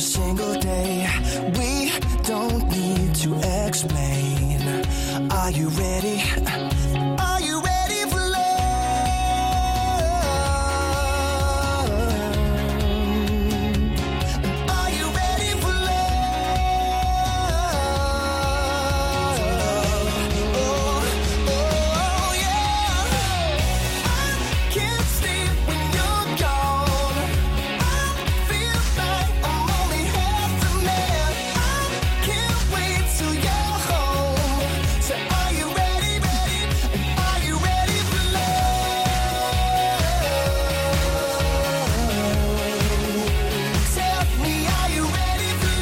single day. We don't need to explain. Are you ready? Are you ready for love? Are you ready for love? Oh, oh, yeah. I can't sleep when you're gone. I feel like I'm only half a man. I can't wait till you're home. So are you ready, ready? Are you ready for love? Tell me, are you ready for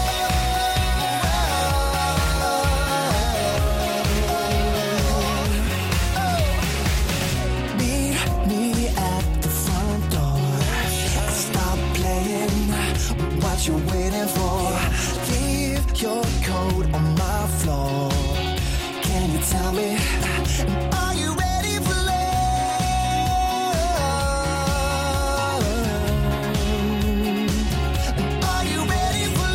love? Meet me at the front door. Stop playing. What you waiting for? Leave your coat on my floor. Can you tell me? Are you ready for love? Are you ready for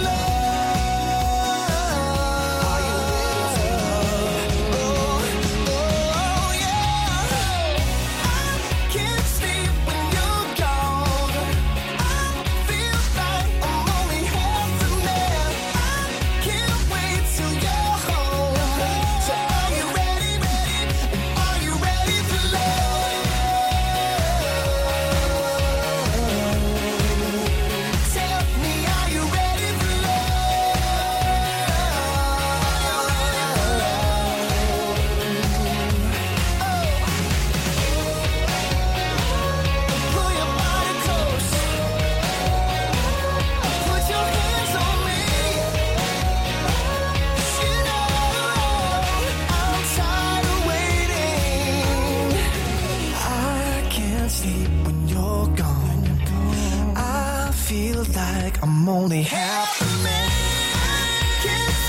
love? Are you ready for love? Oh, yeah. I can't sleep when you're gone. I feel like I'm only half a man. I can't wait till you're home. So are you ready, ready? Are you ready for love? Tell me, are you ready for love? Pull your body close. Put your hands on me. You know I'm tired of waiting. I can't sleep when you're gone. I feel like I'm only half a man. Can't